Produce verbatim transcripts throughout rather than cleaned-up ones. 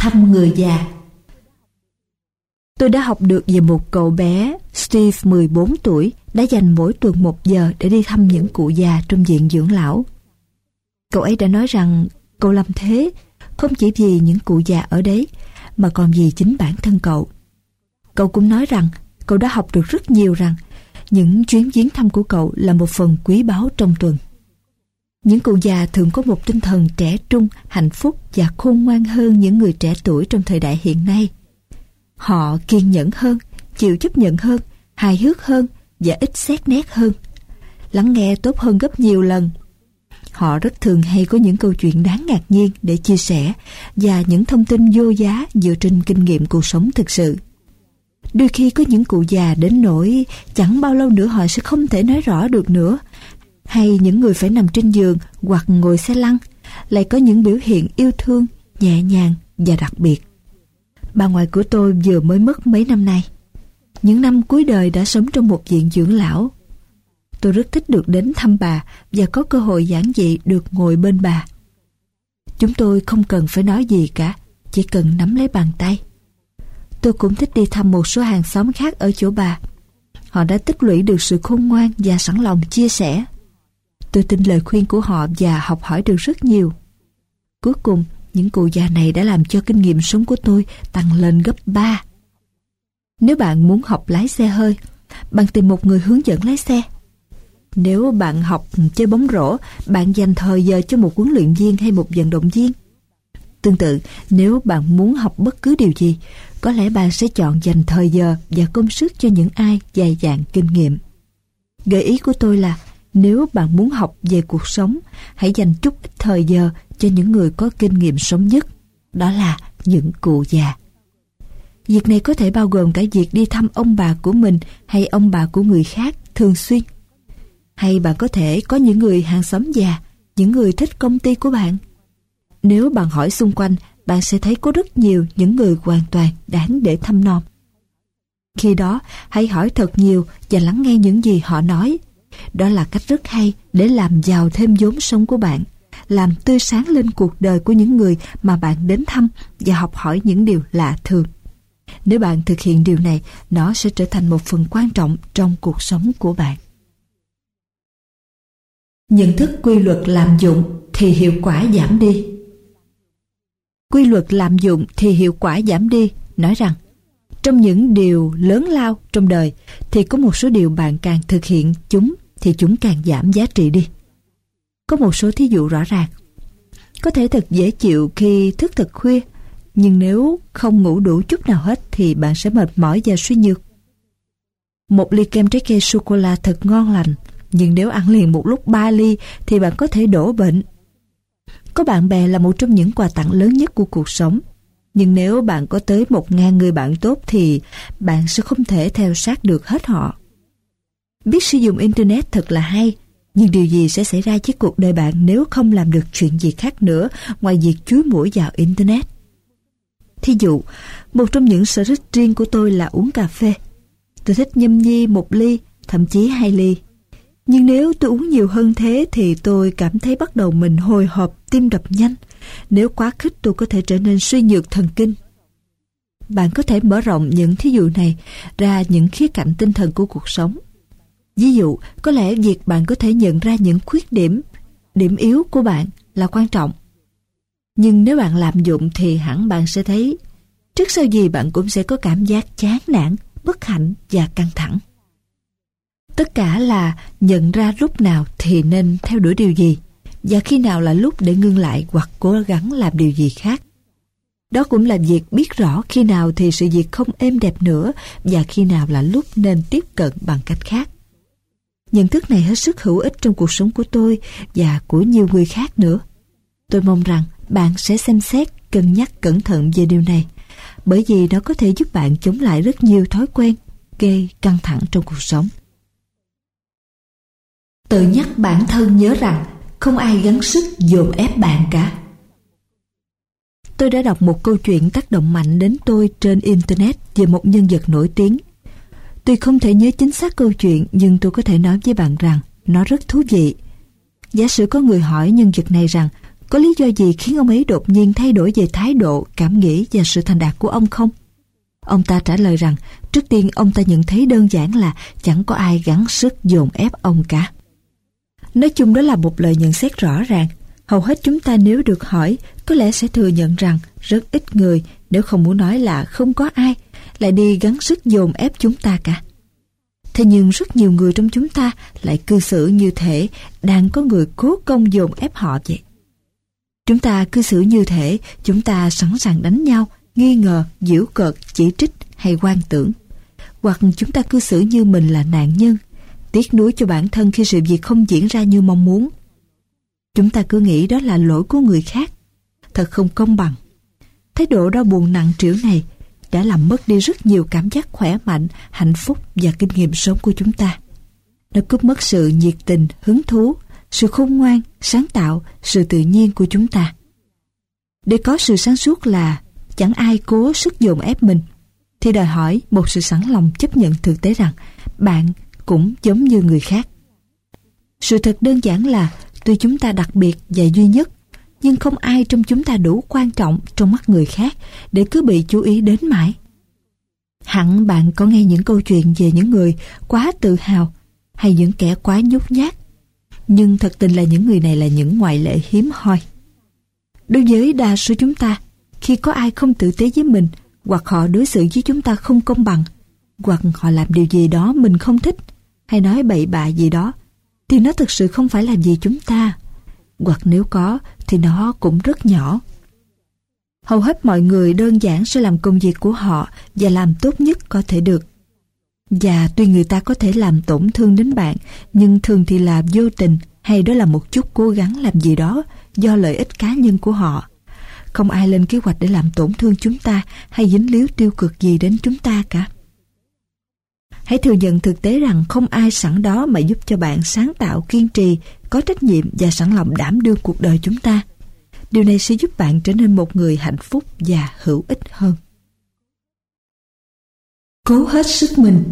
thăm người già. Tôi đã học được về một cậu bé Steve mười bốn tuổi đã dành mỗi tuần một giờ để đi thăm những cụ già trong viện dưỡng lão. Cậu ấy đã nói rằng cậu làm thế không chỉ vì những cụ già ở đấy mà còn vì chính bản thân cậu. Cậu cũng nói rằng cậu đã học được rất nhiều, rằng những chuyến viếng thăm của cậu là một phần quý báu trong tuần. Những cụ già thường có một tinh thần trẻ trung, hạnh phúc và khôn ngoan hơn những người trẻ tuổi trong thời đại hiện nay. Họ kiên nhẫn hơn, chịu chấp nhận hơn, hài hước hơn và ít xét nét hơn. Lắng nghe tốt hơn gấp nhiều lần. Họ rất thường hay có những câu chuyện đáng ngạc nhiên để chia sẻ và những thông tin vô giá dựa trên kinh nghiệm cuộc sống thực sự. Đôi khi có những cụ già đến nỗi chẳng bao lâu nữa họ sẽ không thể nói rõ được nữa, hay những người phải nằm trên giường hoặc ngồi xe lăn lại có những biểu hiện yêu thương, nhẹ nhàng và đặc biệt. Bà ngoại của tôi vừa mới mất mấy năm nay. Những năm cuối đời đã sống trong một viện dưỡng lão. Tôi rất thích được đến thăm bà và có cơ hội giản dị được ngồi bên bà. Chúng tôi không cần phải nói gì cả, chỉ cần nắm lấy bàn tay. Tôi cũng thích đi thăm một số hàng xóm khác ở chỗ bà. Họ đã tích lũy được sự khôn ngoan và sẵn lòng chia sẻ. Tôi tin lời khuyên của họ và học hỏi được rất nhiều. Cuối cùng, những cụ già này đã làm cho kinh nghiệm sống của tôi tăng lên gấp ba. Nếu bạn muốn học lái xe hơi, bạn tìm một người hướng dẫn lái xe. Nếu bạn học chơi bóng rổ, bạn dành thời giờ cho một huấn luyện viên hay một vận động viên. Tương tự, nếu bạn muốn học bất cứ điều gì, có lẽ bạn sẽ chọn dành thời giờ và công sức cho những ai dày dạn kinh nghiệm. Gợi ý của tôi là nếu bạn muốn học về cuộc sống, hãy dành chút ít thời giờ cho những người có kinh nghiệm sống nhất, đó là những cụ già. Việc này có thể bao gồm cả việc đi thăm ông bà của mình hay ông bà của người khác thường xuyên. Hay bạn có thể có những người hàng xóm già, những người thích công ty của bạn. Nếu bạn hỏi xung quanh, bạn sẽ thấy có rất nhiều những người hoàn toàn đáng để thăm nom. Khi đó, hãy hỏi thật nhiều và lắng nghe những gì họ nói. Đó là cách rất hay để làm giàu thêm vốn sống của bạn, làm tươi sáng lên cuộc đời của những người mà bạn đến thăm và học hỏi những điều lạ thường. Nếu bạn thực hiện điều này, nó sẽ trở thành một phần quan trọng trong cuộc sống của bạn. Nhận thức quy luật lạm dụng thì hiệu quả giảm đi. Quy luật lạm dụng thì hiệu quả giảm đi nói rằng trong những điều lớn lao trong đời thì có một số điều bạn càng thực hiện chúng thì chúng càng giảm giá trị đi. Có một số thí dụ rõ ràng. Có thể thật dễ chịu khi thức thật khuya, nhưng nếu không ngủ đủ chút nào hết thì bạn sẽ mệt mỏi và suy nhược. Một ly kem trái cây sô-cô-la thật ngon lành, nhưng nếu ăn liền một lúc ba ly thì bạn có thể đổ bệnh. Có bạn bè là một trong những quà tặng lớn nhất của cuộc sống. Nhưng nếu bạn có tới một ngàn người bạn tốt thì bạn sẽ không thể theo sát được hết họ. Biết sử dụng Internet thật là hay, nhưng điều gì sẽ xảy ra với cuộc đời bạn nếu không làm được chuyện gì khác nữa ngoài việc chúi mũi vào Internet? Thí dụ, một trong những sở thích riêng của tôi là uống cà phê. Tôi thích nhâm nhi một ly, thậm chí hai ly. Nhưng nếu tôi uống nhiều hơn thế thì tôi cảm thấy bắt đầu mình hồi hộp, tim đập nhanh. Nếu quá khích tôi có thể trở nên suy nhược thần kinh. Bạn có thể mở rộng những thí dụ này ra những khía cạnh tinh thần của cuộc sống. Ví dụ, có lẽ việc bạn có thể nhận ra những khuyết điểm, điểm yếu của bạn là quan trọng. Nhưng nếu bạn lạm dụng thì hẳn bạn sẽ thấy trước sau gì bạn cũng sẽ có cảm giác chán nản, bất hạnh và căng thẳng. Tất cả là nhận ra lúc nào thì nên theo đuổi điều gì và khi nào là lúc để ngưng lại hoặc cố gắng làm điều gì khác. Đó cũng là việc biết rõ khi nào thì sự việc không êm đẹp nữa và khi nào là lúc nên tiếp cận bằng cách khác. Nhận thức này hết sức hữu ích trong cuộc sống của tôi và của nhiều người khác nữa. Tôi mong rằng bạn sẽ xem xét, cân nhắc cẩn thận về điều này, bởi vì nó có thể giúp bạn chống lại rất nhiều thói quen gây căng thẳng trong cuộc sống. Tự nhắc bản thân nhớ rằng không ai gắng sức dồn ép bạn cả. Tôi đã đọc một câu chuyện tác động mạnh đến tôi trên Internet về một nhân vật nổi tiếng. Tuy không thể nhớ chính xác câu chuyện, nhưng tôi có thể nói với bạn rằng nó rất thú vị. Giả sử có người hỏi nhân vật này rằng Có lý do gì khiến ông ấy đột nhiên thay đổi về thái độ, cảm nghĩ và sự thành đạt của ông không? Ông ta trả lời rằng trước tiên ông ta nhận thấy đơn giản là chẳng có ai gắng sức dồn ép ông cả. Nói chung đó là một lời nhận xét rõ ràng. Hầu hết chúng ta nếu được hỏi có lẽ sẽ thừa nhận rằng rất ít người, nếu không muốn nói là không có ai, lại đi gắng sức dồn ép chúng ta cả. Thế nhưng rất nhiều người trong chúng ta lại cư xử như thể đang có người cố công dồn ép họ vậy. Chúng ta cư xử như thể chúng ta sẵn sàng đánh nhau, nghi ngờ, giễu cợt, chỉ trích hay quan tưởng. Hoặc chúng ta cư xử như mình là nạn nhân, tiếc nuối cho bản thân khi sự việc không diễn ra như mong muốn. Chúng ta cứ nghĩ đó là lỗi của người khác. Thật không công bằng. Thái độ đau buồn nặng trĩu này đã làm mất đi rất nhiều cảm giác khỏe mạnh, hạnh phúc và kinh nghiệm sống của chúng ta. Nó cướp mất sự nhiệt tình, hứng thú, sự khôn ngoan, sáng tạo, sự tự nhiên của chúng ta. Để có sự sáng suốt là chẳng ai cố sức dồn ép mình, thì đòi hỏi một sự sẵn lòng chấp nhận thực tế rằng bạn cũng giống như người khác. Sự thật đơn giản là tuy chúng ta đặc biệt và duy nhất, nhưng không ai trong chúng ta đủ quan trọng trong mắt người khác để cứ bị chú ý đến mãi. Hẳn bạn có nghe những câu chuyện về những người quá tự hào hay những kẻ quá nhút nhát, nhưng thật tình là những người này là những ngoại lệ hiếm hoi. Đối với đa số chúng ta, khi có ai không tử tế với mình, hoặc họ đối xử với chúng ta không công bằng, hoặc họ làm điều gì đó mình không thích, hay nói bậy bạ gì đó, thì nó thực sự không phải làm gì chúng ta, hoặc nếu có thì nó cũng rất nhỏ. Hầu hết mọi người đơn giản sẽ làm công việc của họ và làm tốt nhất có thể được. Và tuy người ta có thể làm tổn thương đến bạn, nhưng thường thì là vô tình, hay đó là một chút cố gắng làm gì đó do lợi ích cá nhân của họ. Không ai lên kế hoạch để làm tổn thương chúng ta hay dính líu tiêu cực gì đến chúng ta cả. Hãy thừa nhận thực tế rằng không ai sẵn đó mà giúp cho bạn sáng tạo, kiên trì, có trách nhiệm và sẵn lòng đảm đương cuộc đời chúng ta. Điều này sẽ giúp bạn trở nên một người hạnh phúc và hữu ích hơn. Cố hết sức mình.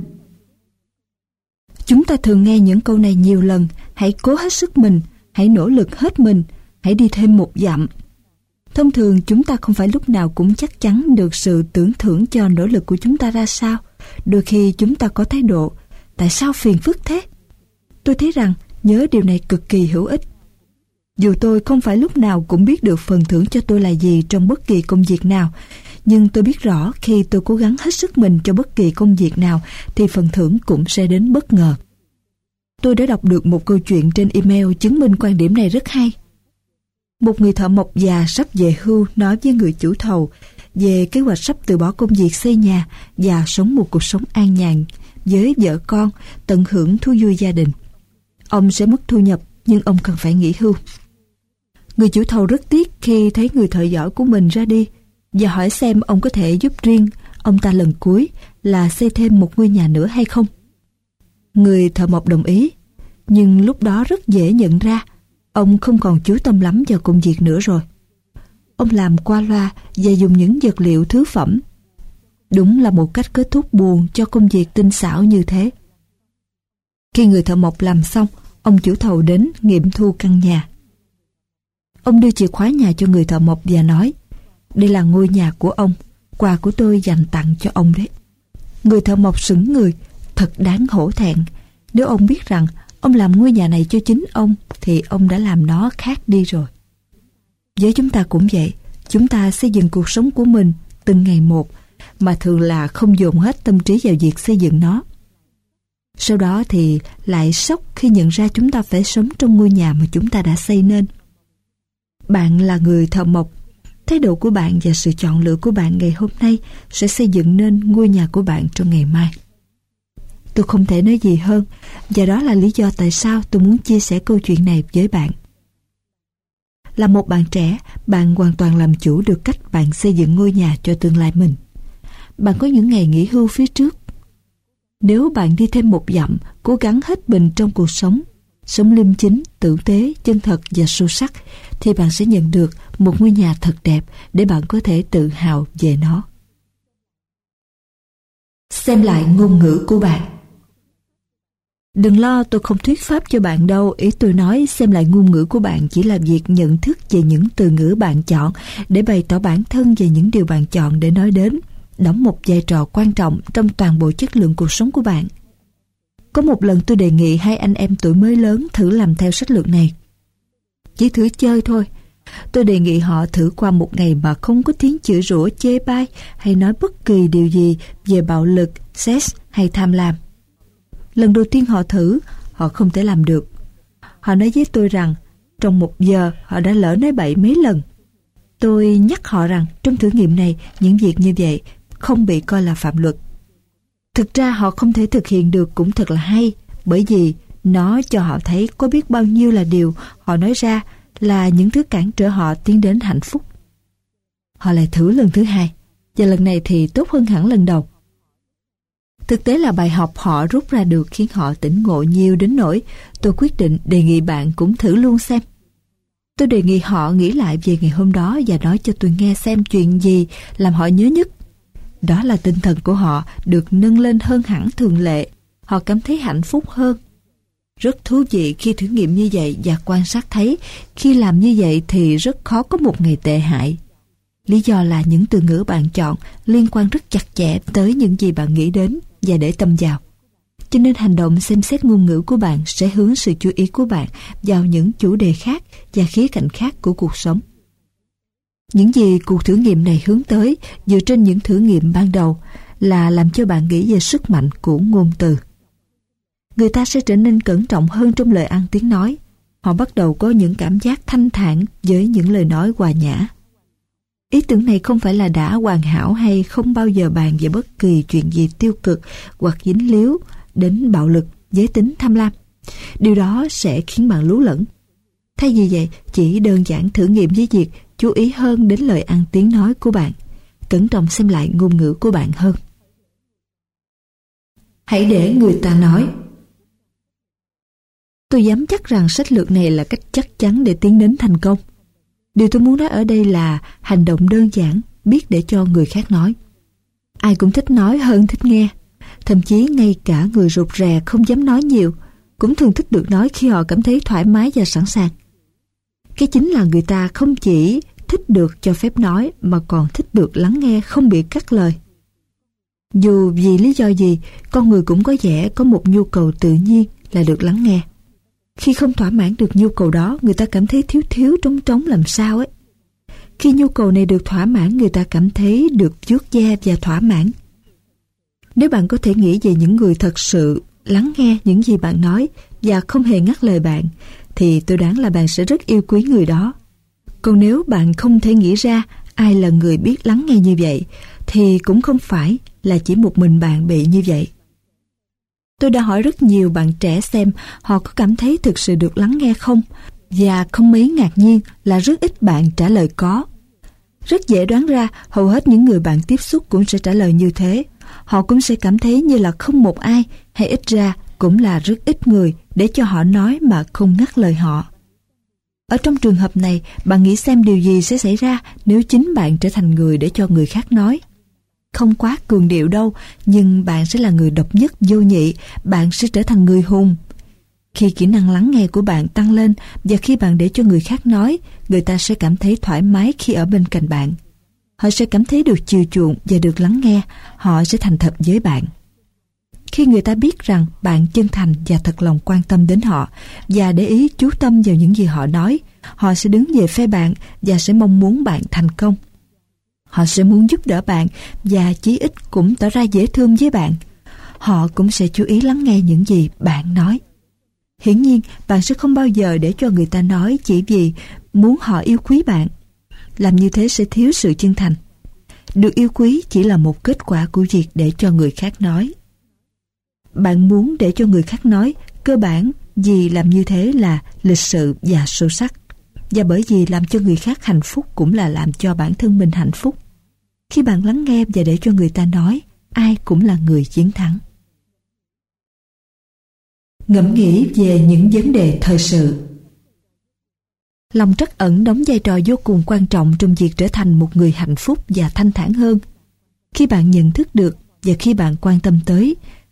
Chúng ta thường nghe những câu này nhiều lần. Hãy cố hết sức mình, hãy nỗ lực hết mình, hãy đi thêm một dặm. Thông thường chúng ta không phải lúc nào cũng chắc chắn được sự tưởng thưởng cho nỗ lực của chúng ta ra sao. Đôi khi chúng ta có thái độ, tại sao phiền phức thế? Tôi thấy rằng nhớ điều này cực kỳ hữu ích. Dù tôi không phải lúc nào cũng biết được phần thưởng cho tôi là gì trong bất kỳ công việc nào, nhưng tôi biết rõ khi tôi cố gắng hết sức mình cho bất kỳ công việc nào thì phần thưởng cũng sẽ đến bất ngờ. Tôi đã đọc được một câu chuyện trên email chứng minh quan điểm này rất hay. Một người thợ mộc già sắp về hưu nói với người chủ thầu về kế hoạch sắp từ bỏ công việc xây nhà và sống một cuộc sống an nhàn với vợ con, tận hưởng thú vui gia đình. Ông sẽ mất thu nhập nhưng ông cần phải nghỉ hưu. Người chủ thầu rất tiếc khi thấy người thợ giỏi của mình ra đi và hỏi xem ông có thể giúp riêng ông ta lần cuối là xây thêm một ngôi nhà nữa hay không. Người thợ mộc đồng ý, nhưng lúc đó rất dễ nhận ra ông không còn chú tâm lắm vào công việc nữa rồi. Ông làm qua loa và dùng những vật liệu thứ phẩm. Đúng là một cách kết thúc buồn cho công việc tinh xảo như thế. Khi người thợ mộc làm xong, ông chủ thầu đến nghiệm thu căn nhà. Ông đưa chìa khóa nhà cho người thợ mộc và nói, đây là ngôi nhà của ông, quà của tôi dành tặng cho ông đấy. Người thợ mộc sững người, thật đáng hổ thẹn. Nếu ông biết rằng ông làm ngôi nhà này cho chính ông thì ông đã làm nó khác đi rồi. Với chúng ta cũng vậy, chúng ta xây dựng cuộc sống của mình từng ngày một, mà thường là không dồn hết tâm trí vào việc xây dựng nó. Sau đó thì lại sốc khi nhận ra chúng ta phải sống trong ngôi nhà mà chúng ta đã xây nên. Bạn là người thợ mộc, thái độ của bạn và sự chọn lựa của bạn ngày hôm nay sẽ xây dựng nên ngôi nhà của bạn trong ngày mai. Tôi không thể nói gì hơn, và đó là lý do tại sao tôi muốn chia sẻ câu chuyện này với bạn. Là một bạn trẻ, bạn hoàn toàn làm chủ được cách bạn xây dựng ngôi nhà cho tương lai mình. Bạn có những ngày nghỉ hưu phía trước. Nếu bạn đi thêm một dặm, cố gắng hết mình trong cuộc sống, sống liêm chính, tử tế, chân thật và sâu sắc, thì bạn sẽ nhận được một ngôi nhà thật đẹp để bạn có thể tự hào về nó. Xem lại ngôn ngữ của bạn. Đừng lo, tôi không thuyết pháp cho bạn đâu. Ý tôi nói xem lại ngôn ngữ của bạn chỉ là việc nhận thức về những từ ngữ bạn chọn để bày tỏ bản thân về những điều bạn chọn để nói đến, đóng một vai trò quan trọng trong toàn bộ chất lượng cuộc sống của bạn. Có một lần tôi đề nghị hai anh em tuổi mới lớn thử làm theo sách lược này. Chỉ thử chơi thôi. Tôi đề nghị họ thử qua một ngày mà không có tiếng chửi rủa chê bai hay nói bất kỳ điều gì về bạo lực, sex hay tham lam. Lần đầu tiên họ thử, họ không thể làm được. Họ nói với tôi rằng trong một giờ họ đã lỡ nói bậy mấy lần. Tôi nhắc họ rằng trong thử nghiệm này những việc như vậy không bị coi là phạm luật. Thực ra họ không thể thực hiện được cũng thật là hay, bởi vì nó cho họ thấy có biết bao nhiêu là điều họ nói ra là những thứ cản trở họ tiến đến hạnh phúc. Họ lại thử lần thứ hai, và lần này thì tốt hơn hẳn lần đầu. Thực tế là bài học họ rút ra được khiến họ tỉnh ngộ nhiều đến nỗi tôi quyết định đề nghị bạn cũng thử luôn xem. Tôi đề nghị họ nghĩ lại về ngày hôm đó và nói cho tôi nghe xem chuyện gì làm họ nhớ nhất. Đó là tinh thần của họ được nâng lên hơn hẳn thường lệ. Họ cảm thấy hạnh phúc hơn. Rất thú vị khi thử nghiệm như vậy và quan sát thấy khi làm như vậy thì rất khó có một ngày tệ hại. Lý do là những từ ngữ bạn chọn liên quan rất chặt chẽ tới những gì bạn nghĩ đến và để tâm vào. Cho nên hành động xem xét ngôn ngữ của bạn sẽ hướng sự chú ý của bạn vào những chủ đề khác và khía cạnh khác của cuộc sống. Những gì cuộc thử nghiệm này hướng tới dựa trên những thử nghiệm ban đầu là làm cho bạn nghĩ về sức mạnh của ngôn từ. Người ta sẽ trở nên cẩn trọng hơn trong lời ăn tiếng nói. Họ bắt đầu có những cảm giác thanh thản với những lời nói hòa nhã. Ý tưởng này không phải là đã hoàn hảo hay không bao giờ bàn về bất kỳ chuyện gì tiêu cực hoặc dính líu đến bạo lực, giới tính, tham lam. Điều đó sẽ khiến bạn lú lẫn. Thay vì vậy, chỉ đơn giản thử nghiệm với việc chú ý hơn đến lời ăn tiếng nói của bạn, cẩn trọng xem lại ngôn ngữ của bạn hơn. Hãy để người ta nói. Tôi dám chắc rằng sách lược này là cách chắc chắn để tiến đến thành công. Điều tôi muốn nói ở đây là hành động đơn giản, biết để cho người khác nói. Ai cũng thích nói hơn thích nghe. Thậm chí ngay cả người rụt rè không dám nói nhiều cũng thường thích được nói khi họ cảm thấy thoải mái và sẵn sàng. Cái chính là người ta không chỉ thích được cho phép nói mà còn thích được lắng nghe không bị cắt lời. Dù vì lý do gì, con người cũng có vẻ có một nhu cầu tự nhiên là được lắng nghe. Khi không thỏa mãn được nhu cầu đó, người ta cảm thấy thiếu thiếu trống trống làm sao ấy. Khi nhu cầu này được thỏa mãn, người ta cảm thấy được vuốt ve và thỏa mãn. Nếu bạn có thể nghĩ về những người thật sự lắng nghe những gì bạn nói và không hề ngắt lời bạn, thì tôi đoán là bạn sẽ rất yêu quý người đó. Còn nếu bạn không thể nghĩ ra ai là người biết lắng nghe như vậy, thì cũng không phải là chỉ một mình bạn bị như vậy. Tôi đã hỏi rất nhiều bạn trẻ xem họ có cảm thấy thực sự được lắng nghe không, và không mấy ngạc nhiên là rất ít bạn trả lời có. Rất dễ đoán ra hầu hết những người bạn tiếp xúc cũng sẽ trả lời như thế. Họ cũng sẽ cảm thấy như là không một ai, hay ít ra cũng là rất ít người để cho họ nói mà không ngắt lời họ. Ở trong trường hợp này, bạn nghĩ xem điều gì sẽ xảy ra nếu chính bạn trở thành người để cho người khác nói. Không quá cường điệu đâu, nhưng bạn sẽ là người độc nhất vô nhị, bạn sẽ trở thành người hùng. Khi kỹ năng lắng nghe của bạn tăng lên và khi bạn để cho người khác nói, người ta sẽ cảm thấy thoải mái khi ở bên cạnh bạn. Họ sẽ cảm thấy được chiều chuộng và được lắng nghe, họ sẽ thành thật với bạn. Khi người ta biết rằng bạn chân thành và thật lòng quan tâm đến họ và để ý chú tâm vào những gì họ nói, họ sẽ đứng về phe bạn và sẽ mong muốn bạn thành công. Họ sẽ muốn giúp đỡ bạn và chí ít cũng tỏ ra dễ thương với bạn. Họ cũng sẽ chú ý lắng nghe những gì bạn nói. Hiển nhiên, bạn sẽ không bao giờ để cho người ta nói chỉ vì muốn họ yêu quý bạn. Làm như thế sẽ thiếu sự chân thành. Được yêu quý chỉ là một kết quả của việc để cho người khác nói. Bạn muốn để cho người khác nói, cơ bản vì làm như thế là lịch sự và sâu sắc. Và bởi vì làm cho người khác hạnh phúc cũng là làm cho bản thân mình hạnh phúc. Khi bạn lắng nghe và để cho người ta nói, ai cũng là người chiến thắng. Ngẫm nghĩ về những vấn đề thời sự. Lòng trắc ẩn đóng vai trò vô cùng quan trọng trong việc trở thành một người hạnh phúc và thanh thản hơn. Khi bạn nhận thức được và khi bạn quan tâm tới,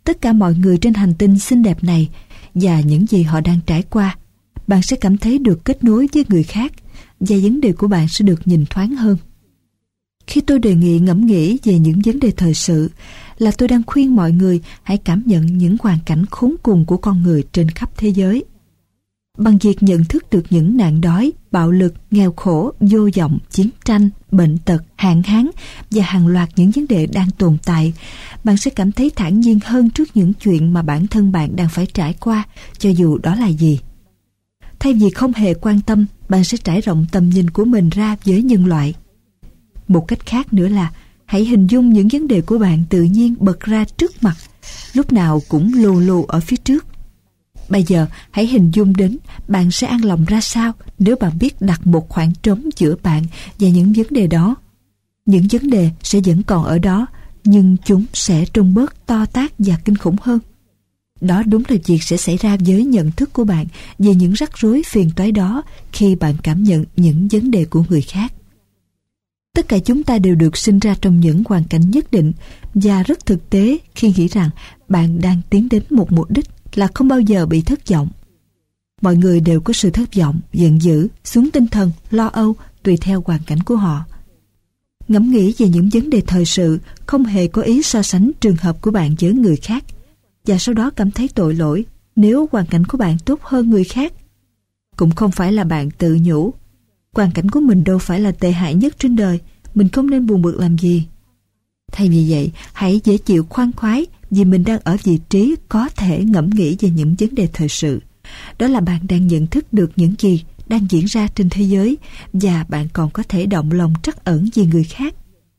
tất cả mọi người trên hành tinh xinh đẹp này và những gì họ đang trải qua, bạn sẽ cảm thấy được kết nối với người khác và vấn đề của bạn sẽ được nhìn thoáng hơn. Khi tôi đề nghị ngẫm nghĩ về những vấn đề thời sự, là tôi đang khuyên mọi người hãy cảm nhận những hoàn cảnh khốn cùng của con người trên khắp thế giới. Bằng việc nhận thức được những nạn đói, bạo lực, nghèo khổ, vô vọng, chiến tranh, bệnh tật, hạn hán và hàng loạt những vấn đề đang tồn tại, bạn sẽ cảm thấy thản nhiên hơn trước những chuyện mà bản thân bạn đang phải trải qua, cho dù đó là gì. Thay vì không hề quan tâm, bạn sẽ trải rộng tầm nhìn của mình ra với nhân loại. Một cách khác nữa là hãy hình dung những vấn đề của bạn tự nhiên bật ra trước mặt, lúc nào cũng lù lù ở phía trước. Bây giờ hãy hình dung đến bạn sẽ an lòng ra sao nếu bạn biết đặt một khoảng trống giữa bạn và những vấn đề đó. Những vấn đề sẽ vẫn còn ở đó, nhưng chúng sẽ trông bớt to tát và kinh khủng hơn. Đó đúng là việc sẽ xảy ra với nhận thức của bạn về những rắc rối phiền toái đó khi bạn cảm nhận những vấn đề của người khác. Tất cả chúng ta đều được sinh ra trong những hoàn cảnh nhất định và rất thực tế khi nghĩ rằng bạn đang tiến đến một mục đích là không bao giờ bị thất vọng. Mọi người đều có sự thất vọng, giận dữ, xuống tinh thần, lo âu tùy theo hoàn cảnh của họ. Ngẫm nghĩ về những vấn đề thời sự không hề có ý so sánh trường hợp của bạn với người khác và sau đó cảm thấy tội lỗi nếu hoàn cảnh của bạn tốt hơn người khác. Cũng không phải là bạn tự nhủ hoàn cảnh của mình đâu phải là tệ hại nhất trên đời, mình không nên buồn bực làm gì. Thay vì vậy, hãy dễ chịu khoan khoái vì mình đang ở vị trí có thể ngẫm nghĩ về những vấn đề thời sự. Đó là bạn đang nhận thức được những gì đang diễn ra trên thế giới và bạn còn có thể động lòng trắc ẩn vì người khác.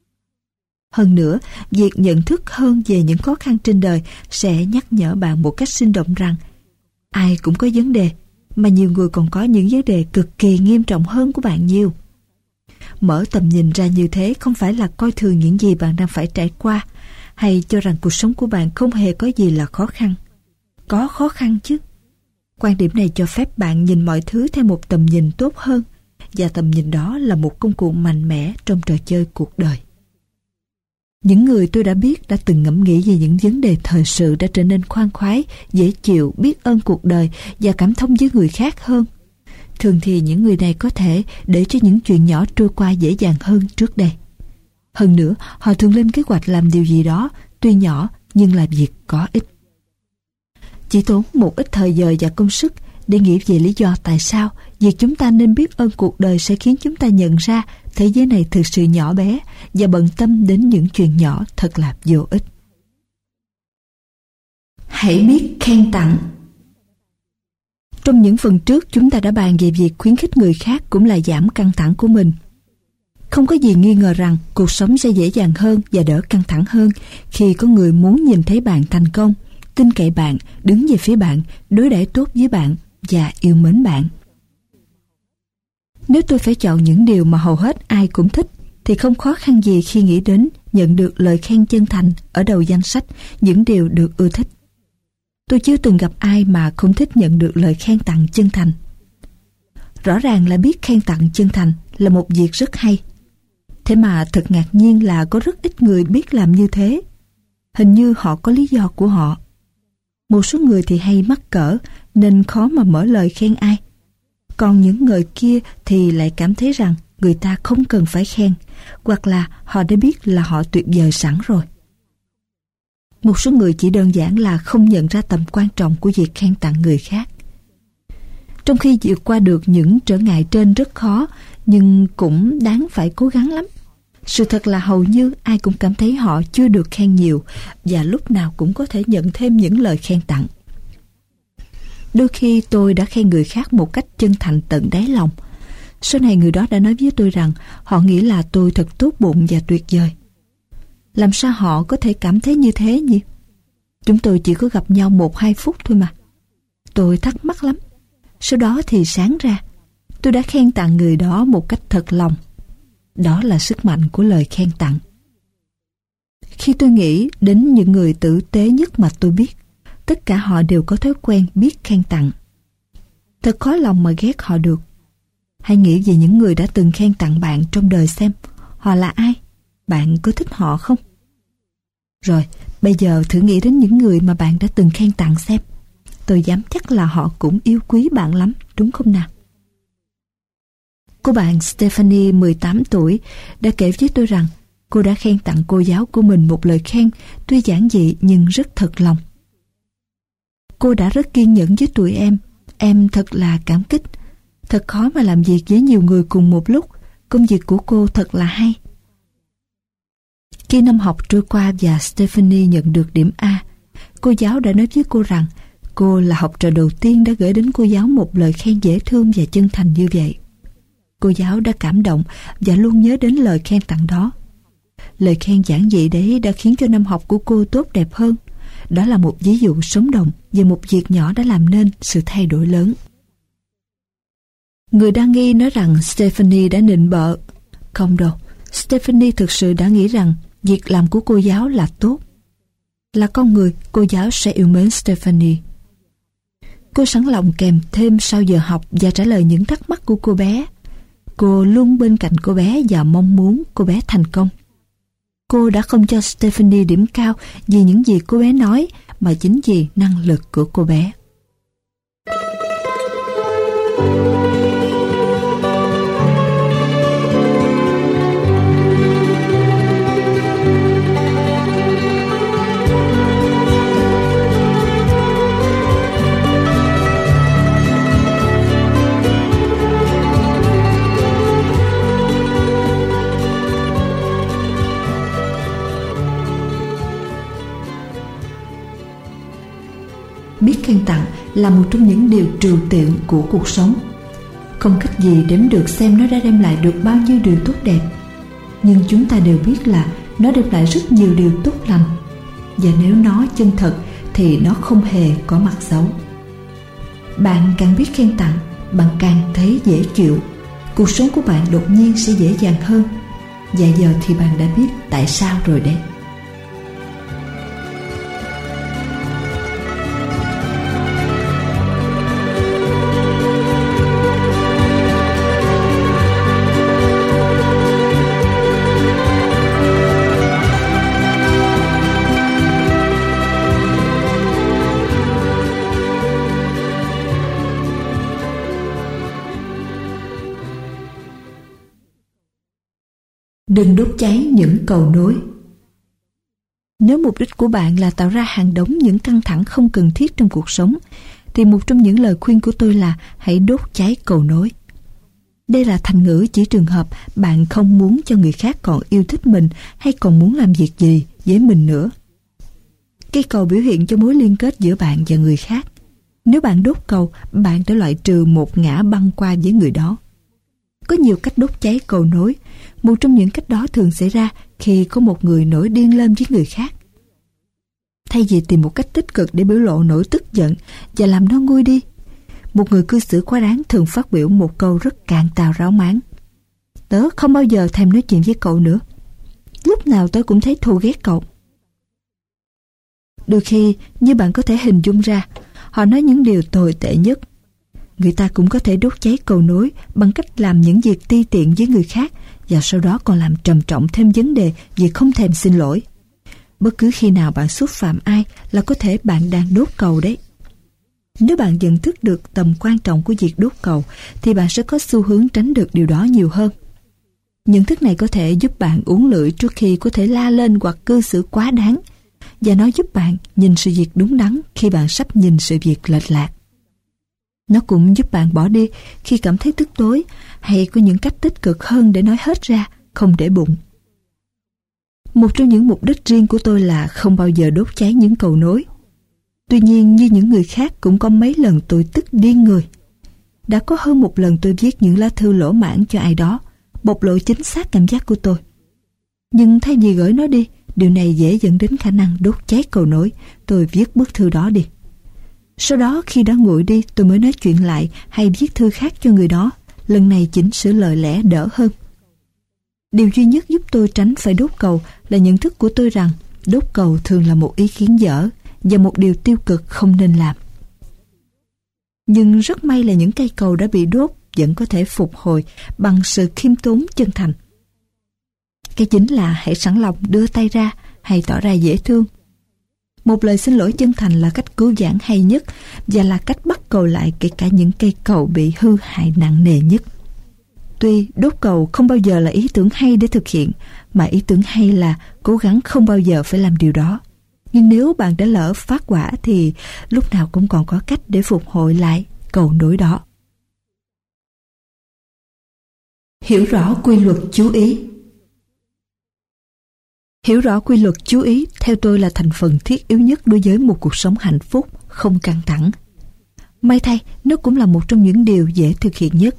Hơn nữa, việc nhận thức hơn về những khó khăn trên đời sẽ nhắc nhở bạn một cách sinh động rằng ai cũng có vấn đề, mà nhiều người còn có những vấn đề cực kỳ nghiêm trọng hơn của bạn nhiều. Mở tầm nhìn ra như thế không phải là coi thường những gì bạn đang phải trải qua, hay cho rằng cuộc sống của bạn không hề có gì là khó khăn. Có khó khăn chứ. Quan điểm này cho phép bạn nhìn mọi thứ theo một tầm nhìn tốt hơn, và tầm nhìn đó là một công cụ mạnh mẽ trong trò chơi cuộc đời. Những người tôi đã biết đã từng ngẫm nghĩ về những vấn đề thời sự đã trở nên khoan khoái, dễ chịu, biết ơn cuộc đời và cảm thông với người khác hơn. Thường thì những người này có thể để cho những chuyện nhỏ trôi qua dễ dàng hơn trước đây. Hơn nữa, họ thường lên kế hoạch làm điều gì đó, tuy nhỏ nhưng là việc có ích. Chỉ tốn một ít thời giờ và công sức để nghĩ về lý do tại sao việc chúng ta nên biết ơn cuộc đời sẽ khiến chúng ta nhận ra thế giới này thực sự nhỏ bé và bận tâm đến những chuyện nhỏ thật là vô ích. Hãy biết khen tặng. Trong những phần trước chúng ta đã bàn về việc khuyến khích người khác cũng là giảm căng thẳng của mình. Không có gì nghi ngờ rằng cuộc sống sẽ dễ dàng hơn và đỡ căng thẳng hơn khi có người muốn nhìn thấy bạn thành công, tin cậy bạn, đứng về phía bạn, đối đãi tốt với bạn và yêu mến bạn. Nếu tôi phải chọn những điều mà hầu hết ai cũng thích thì không khó khăn gì khi nghĩ đến nhận được lời khen chân thành ở đầu danh sách những điều được ưa thích. Tôi chưa từng gặp ai mà không thích nhận được lời khen tặng chân thành. Rõ ràng là biết khen tặng chân thành là một việc rất hay. Thế mà thật ngạc nhiên là có rất ít người biết làm như thế. Hình như họ có lý do của họ. Một số người thì hay mắc cỡ nên khó mà mở lời khen ai. Còn những người kia thì lại cảm thấy rằng người ta không cần phải khen, hoặc là họ đã biết là họ tuyệt vời sẵn rồi. Một số người chỉ đơn giản là không nhận ra tầm quan trọng của việc khen tặng người khác. Trong khi vượt qua được những trở ngại trên rất khó, nhưng cũng đáng phải cố gắng lắm. Sự thật là hầu như ai cũng cảm thấy họ chưa được khen nhiều và lúc nào cũng có thể nhận thêm những lời khen tặng. Đôi khi tôi đã khen người khác một cách chân thành tận đáy lòng. Sau này người đó đã nói với tôi rằng họ nghĩ là tôi thật tốt bụng và tuyệt vời. Làm sao họ có thể cảm thấy như thế nhỉ? Chúng tôi chỉ có gặp nhau một hai phút thôi mà. Tôi thắc mắc lắm. Sau đó thì sáng ra, tôi đã khen tặng người đó một cách thật lòng. Đó là sức mạnh của lời khen tặng. Khi tôi nghĩ đến những người tử tế nhất mà tôi biết, tất cả họ đều có thói quen biết khen tặng. Thật khó lòng mà ghét họ được. Hãy nghĩ về những người đã từng khen tặng bạn trong đời xem. Họ là ai? Bạn có thích họ không? Rồi, Bây giờ thử nghĩ đến những người mà bạn đã từng khen tặng xem. Tôi dám chắc là họ cũng yêu quý bạn lắm, đúng không nào? Cô bạn Stephanie, mười tám tuổi, đã kể với tôi rằng cô đã khen tặng cô giáo của mình một lời khen tuy giản dị nhưng rất thật lòng. Cô đã rất kiên nhẫn với tụi em. Em thật là cảm kích. Thật khó mà làm việc với nhiều người cùng một lúc. Công việc của cô thật là hay. Khi năm học trôi qua và Stephanie nhận được điểm A, cô giáo đã nói với cô rằng cô là học trò đầu tiên đã gửi đến cô giáo một lời khen dễ thương và chân thành như vậy. Cô giáo đã cảm động và luôn nhớ đến lời khen tặng đó. Lời khen giản dị đấy đã khiến cho năm học của cô tốt đẹp hơn. Đó là một ví dụ sống động về một việc nhỏ đã làm nên sự thay đổi lớn. Người đa nghi nói rằng Stephanie đã nịnh bợ. Không đâu, Stephanie thực sự đã nghĩ rằng việc làm của cô giáo là tốt. Là con người, cô giáo sẽ yêu mến Stephanie. Cô sẵn lòng kèm thêm sau giờ học và trả lời những thắc mắc của cô bé. Cô luôn bên cạnh cô bé và mong muốn cô bé thành công. Cô đã không cho Stephanie điểm cao vì những gì cô bé nói, mà chính vì năng lực của cô bé. Biết khen tặng là một trong những điều trừu tượng của cuộc sống. Không cách gì đếm được xem nó đã đem lại được bao nhiêu điều tốt đẹp. Nhưng chúng ta đều biết là nó đem lại rất nhiều điều tốt lành. Và nếu nó chân thật thì nó không hề có mặt xấu. Bạn càng biết khen tặng, bạn càng thấy dễ chịu. Cuộc sống của bạn đột nhiên sẽ dễ dàng hơn. Và giờ thì bạn đã biết tại sao rồi đấy. Đừng đốt cháy những cầu nối. Nếu mục đích của bạn là tạo ra hàng đống những căng thẳng không cần thiết trong cuộc sống, thì một trong những lời khuyên của tôi là hãy đốt cháy cầu nối. Đây là thành ngữ chỉ trường hợp bạn không muốn cho người khác còn yêu thích mình hay còn muốn làm việc gì với mình nữa. Cây cầu biểu hiện cho mối liên kết giữa bạn và người khác. Nếu bạn đốt cầu, bạn đã loại trừ một ngã băng qua với người đó. Có nhiều cách đốt cháy cầu nối. Một trong những cách đó thường xảy ra khi có một người nổi điên lên với người khác. Thay vì tìm một cách tích cực để biểu lộ nỗi tức giận và làm nó nguôi đi, một người cư xử quá đáng thường phát biểu một câu rất cạn tào ráo máng: "Tớ không bao giờ thèm nói chuyện với cậu nữa. Lúc nào tớ cũng thấy thù ghét cậu." Đôi khi, như bạn có thể hình dung ra, họ nói những điều tồi tệ nhất. Người ta cũng có thể đốt cháy cầu nối bằng cách làm những việc ti tiện với người khác và sau đó còn làm trầm trọng thêm vấn đề vì không thèm xin lỗi. Bất cứ khi nào bạn xúc phạm ai là có thể bạn đang đốt cầu đấy. Nếu bạn nhận thức được tầm quan trọng của việc đốt cầu thì bạn sẽ có xu hướng tránh được điều đó nhiều hơn. Nhận thức này có thể giúp bạn uốn lưỡi trước khi có thể la lên hoặc cư xử quá đáng, và nó giúp bạn nhìn sự việc đúng đắn khi bạn sắp nhìn sự việc lệch lạc. Nó cũng giúp bạn bỏ đi khi cảm thấy tức tối hay có những cách tích cực hơn để nói hết ra, không để bụng. Một trong những mục đích riêng của tôi là không bao giờ đốt cháy những cầu nối. Tuy nhiên, như những người khác, cũng có mấy lần tôi tức điên người. Đã có hơn một lần tôi viết những lá thư lỗ mãng cho ai đó, bộc lộ chính xác cảm giác của tôi. Nhưng thay vì gửi nó đi, điều này dễ dẫn đến khả năng đốt cháy cầu nối. Tôi viết bức thư đó đi. Sau đó khi đã nguội đi, tôi mới nói chuyện lại hay viết thư khác cho người đó. Lần này chỉnh sửa lời lẽ đỡ hơn. Điều duy nhất giúp tôi tránh phải đốt cầu là nhận thức của tôi rằng đốt cầu thường là một ý kiến dở và một điều tiêu cực không nên làm. Nhưng rất may là những cây cầu đã bị đốt vẫn có thể phục hồi bằng sự khiêm tốn chân thành. Cái chính là hãy sẵn lòng đưa tay ra hay tỏ ra dễ thương. Một lời xin lỗi chân thành là cách cứu vãn hay nhất và là cách bắt cầu lại kể cả những cây cầu bị hư hại nặng nề nhất. Tuy đốt cầu không bao giờ là ý tưởng hay để thực hiện, mà ý tưởng hay là cố gắng không bao giờ phải làm điều đó. Nhưng nếu bạn đã lỡ phát quả thì lúc nào cũng còn có cách để phục hồi lại cầu nối đó. Hiểu rõ quy luật chú ý. Hiểu rõ quy luật chú ý theo tôi là thành phần thiết yếu nhất đối với một cuộc sống hạnh phúc, không căng thẳng. May thay, nó cũng là một trong những điều dễ thực hiện nhất.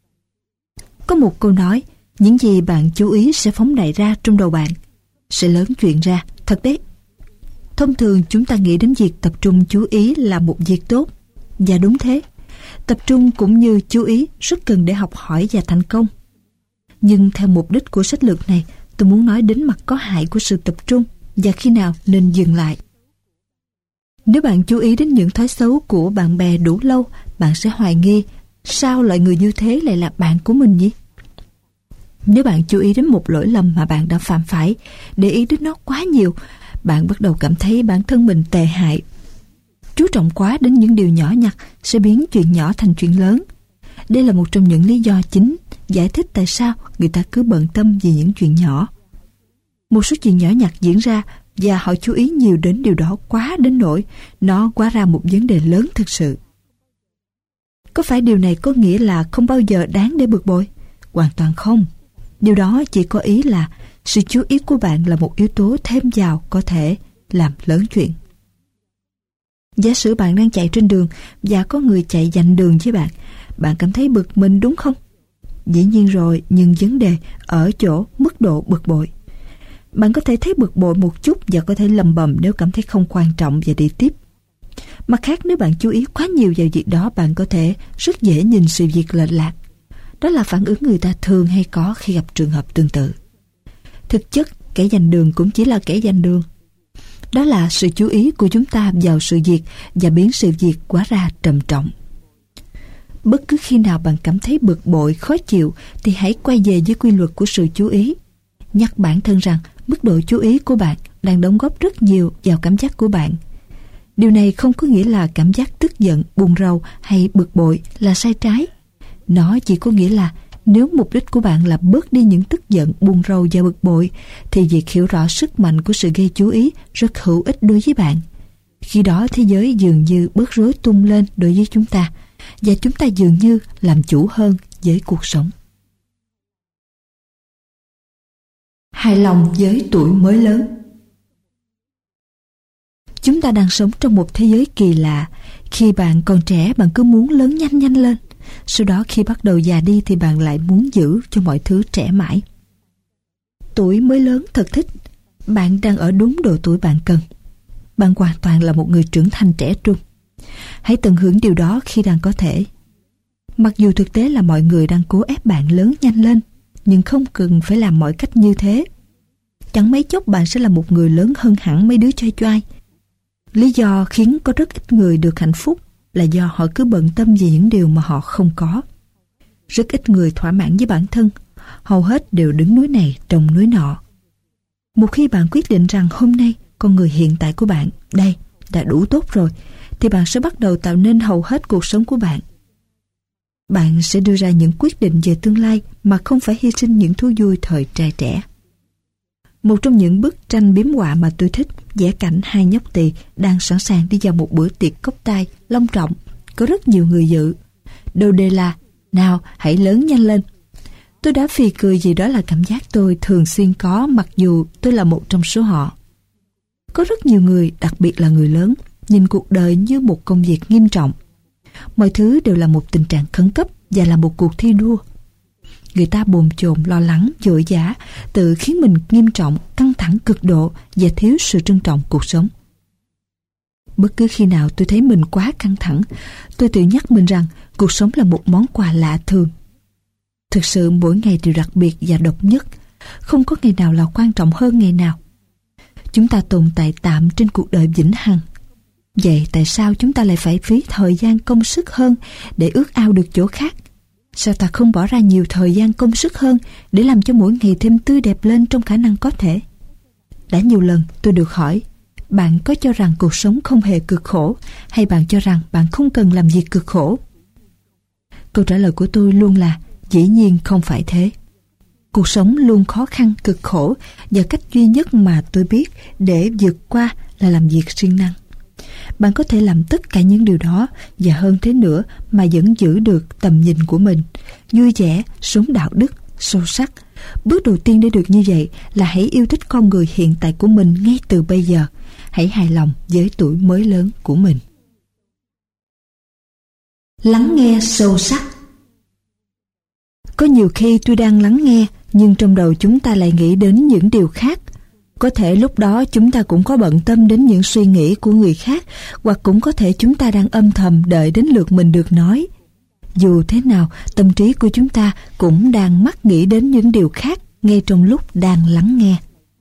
Có một câu nói, những gì bạn chú ý sẽ phóng đại ra trong đầu bạn, sẽ lớn chuyện ra, thật đấy. Thông thường chúng ta nghĩ đến việc tập trung chú ý là một việc tốt, và đúng thế. Tập trung cũng như chú ý rất cần để học hỏi và thành công. Nhưng theo mục đích của sách lược này, tôi muốn nói đến mặt có hại của sự tập trung và khi nào nên dừng lại. Nếu bạn chú ý đến những thói xấu của bạn bè đủ lâu, bạn sẽ hoài nghi sao loại người như thế lại là bạn của mình nhỉ? Nếu bạn chú ý đến một lỗi lầm mà bạn đã phạm phải, để ý đến nó quá nhiều, bạn bắt đầu cảm thấy bản thân mình tệ hại. Chú trọng quá đến những điều nhỏ nhặt sẽ biến chuyện nhỏ thành chuyện lớn. Đây là một trong những lý do chính giải thích tại sao người ta cứ bận tâm vì những chuyện nhỏ. Một số chuyện nhỏ nhặt diễn ra và họ chú ý nhiều đến điều đó quá đến nỗi nó hóa ra một vấn đề lớn thực sự. Có phải điều này có nghĩa là không bao giờ đáng để bực bội? Hoàn toàn không. Điều đó chỉ có ý là sự chú ý của bạn là một yếu tố thêm vào có thể làm lớn chuyện. Giả sử bạn đang chạy trên đường và có người chạy giành đường với bạn, bạn cảm thấy bực mình đúng không? Dĩ nhiên rồi, nhưng vấn đề ở chỗ mức độ bực bội. Bạn có thể thấy bực bội một chút và có thể lầm bầm nếu cảm thấy không quan trọng và đi tiếp. Mặt khác, nếu bạn chú ý quá nhiều vào việc đó, bạn có thể rất dễ nhìn sự việc lệch lạc. Đó là phản ứng người ta thường hay có khi gặp trường hợp tương tự. Thực chất, kẻ giành đường cũng chỉ là kẻ giành đường. Đó là sự chú ý của chúng ta vào sự việc và biến sự việc hóa ra trầm trọng. Bất cứ khi nào bạn cảm thấy bực bội, khó chịu thì hãy quay về với quy luật của sự chú ý. Nhắc bản thân rằng mức độ chú ý của bạn đang đóng góp rất nhiều vào cảm giác của bạn. Điều này không có nghĩa là cảm giác tức giận, buồn rầu hay bực bội là sai trái. Nó chỉ có nghĩa là nếu mục đích của bạn là bớt đi những tức giận, buồn rầu và bực bội, thì việc hiểu rõ sức mạnh của sự gây chú ý rất hữu ích đối với bạn. Khi đó thế giới dường như bớt rối tung lên đối với chúng ta, và chúng ta dường như làm chủ hơn với cuộc sống. Hài lòng với tuổi mới lớn. Chúng ta đang sống trong một thế giới kỳ lạ. Khi bạn còn trẻ, bạn cứ muốn lớn nhanh nhanh lên. Sau đó khi bắt đầu già đi thì bạn lại muốn giữ cho mọi thứ trẻ mãi. Tuổi mới lớn thật thích. Bạn đang ở đúng độ tuổi bạn cần. Bạn hoàn toàn là một người trưởng thành trẻ trung. Hãy tận hưởng điều đó khi đang có thể. Mặc dù thực tế là mọi người đang cố ép bạn lớn nhanh lên, nhưng không cần phải làm mọi cách như thế. Chẳng mấy chốc bạn sẽ là một người lớn hơn hẳn mấy đứa choai choai. Lý do khiến có rất ít người được hạnh phúc là do họ cứ bận tâm về những điều mà họ không có. Rất ít người thỏa mãn với bản thân, hầu hết đều đứng núi này trồng núi nọ. Một khi bạn quyết định rằng hôm nay con người hiện tại của bạn đây đã đủ tốt rồi, thì bạn sẽ bắt đầu tạo nên hầu hết cuộc sống của bạn. Bạn sẽ đưa ra những quyết định về tương lai mà không phải hy sinh những thú vui thời trai trẻ. Một trong những bức tranh biếm họa mà tôi thích vẽ cảnh hai nhóc tỳ đang sẵn sàng đi vào một bữa tiệc cốc tai long trọng, có rất nhiều người dự. Đầu đề là nào hãy lớn nhanh lên. Tôi đã phì cười vì đó là cảm giác tôi thường xuyên có, mặc dù tôi là một trong số họ. Có rất nhiều người, đặc biệt là người lớn, nhìn cuộc đời như một công việc nghiêm trọng. Mọi thứ đều là một tình trạng khẩn cấp và là một cuộc thi đua. Người ta bồn chồn lo lắng, vội vã, tự khiến mình nghiêm trọng, căng thẳng cực độ và thiếu sự trân trọng cuộc sống. Bất cứ khi nào tôi thấy mình quá căng thẳng, tôi tự nhắc mình rằng cuộc sống là một món quà lạ thường. Thực sự mỗi ngày đều đặc biệt và độc nhất, không có ngày nào là quan trọng hơn ngày nào. Chúng ta tồn tại tạm trên cuộc đời vĩnh hằng. Vậy tại sao chúng ta lại phải phí thời gian công sức hơn để ước ao được chỗ khác? Sao ta không bỏ ra nhiều thời gian công sức hơn để làm cho mỗi ngày thêm tươi đẹp lên trong khả năng có thể? Đã nhiều lần tôi được hỏi, bạn có cho rằng cuộc sống không hề cực khổ, hay bạn cho rằng bạn không cần làm gì cực khổ? Câu trả lời của tôi luôn là dĩ nhiên không phải thế. Cuộc sống luôn khó khăn, cực khổ, và cách duy nhất mà tôi biết để vượt qua là làm việc siêng năng. Bạn có thể làm tất cả những điều đó và hơn thế nữa mà vẫn giữ được tầm nhìn của mình, vui vẻ, sống đạo đức, sâu sắc. Bước đầu tiên để được như vậy là hãy yêu thích con người hiện tại của mình ngay từ bây giờ. Hãy hài lòng với tuổi mới lớn của mình. Lắng nghe sâu sắc. Có nhiều khi tôi đang lắng nghe, nhưng trong đầu chúng ta lại nghĩ đến những điều khác. Có thể lúc đó chúng ta cũng có bận tâm đến những suy nghĩ của người khác, hoặc cũng có thể chúng ta đang âm thầm đợi đến lượt mình được nói. Dù thế nào, tâm trí của chúng ta cũng đang mắc nghĩ đến những điều khác ngay trong lúc đang lắng nghe.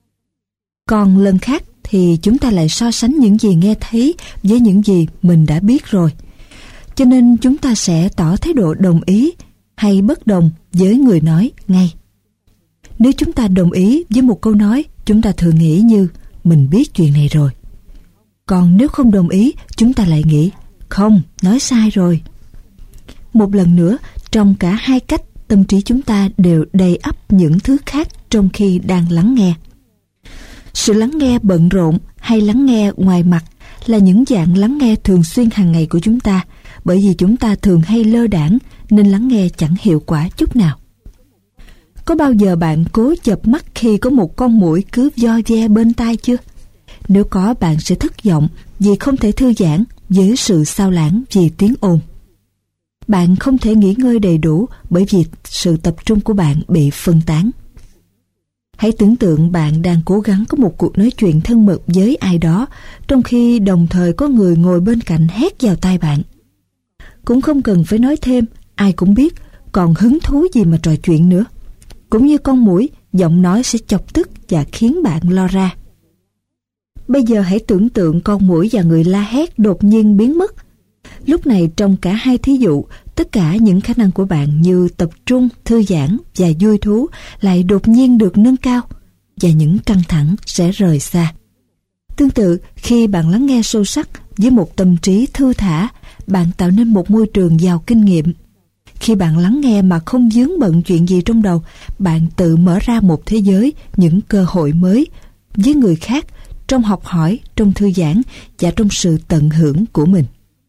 Còn lần khác thì chúng ta lại so sánh những gì nghe thấy với những gì mình đã biết rồi. Cho nên chúng ta sẽ tỏ thái độ đồng ý hay bất đồng với người nói ngay. Nếu chúng ta đồng ý với một câu nói, chúng ta thường nghĩ như mình biết chuyện này rồi. Còn nếu không đồng ý, chúng ta lại nghĩ không, nói sai rồi. Một lần nữa, trong cả hai cách, tâm trí chúng ta đều đầy ắp những thứ khác trong khi đang lắng nghe. Sự lắng nghe bận rộn hay lắng nghe ngoài mặt là những dạng lắng nghe thường xuyên hàng ngày của chúng ta, bởi vì chúng ta thường hay lơ đãng nên lắng nghe chẳng hiệu quả chút nào. Có bao giờ bạn cố chợp mắt khi có một con muỗi cứ vo ve bên tai chưa? Nếu có, bạn sẽ thất vọng vì không thể thư giãn với sự xao lãng vì tiếng ồn. Bạn không thể nghỉ ngơi đầy đủ bởi vì sự tập trung của bạn bị phân tán. Hãy tưởng tượng bạn đang cố gắng có một cuộc nói chuyện thân mật với ai đó, trong khi đồng thời có người ngồi bên cạnh hét vào tai bạn. Cũng không cần phải nói thêm, ai cũng biết, còn hứng thú gì mà trò chuyện nữa. Cũng như con muỗi, giọng nói sẽ chọc tức và khiến bạn lo ra. Bây giờ hãy tưởng tượng con muỗi và người la hét đột nhiên biến mất. Lúc này trong cả hai thí dụ, tất cả những khả năng của bạn như tập trung, thư giãn và vui thú lại đột nhiên được nâng cao, và những căng thẳng sẽ rời xa. Tương tự, khi bạn lắng nghe sâu sắc với một tâm trí thư thả, bạn tạo nên một môi trường giàu kinh nghiệm. Khi bạn lắng nghe mà không vướng bận chuyện gì trong đầu, bạn tự mở ra một thế giới, những cơ hội mới với người khác, trong học hỏi, trong thư giãn và trong sự tận hưởng của mình.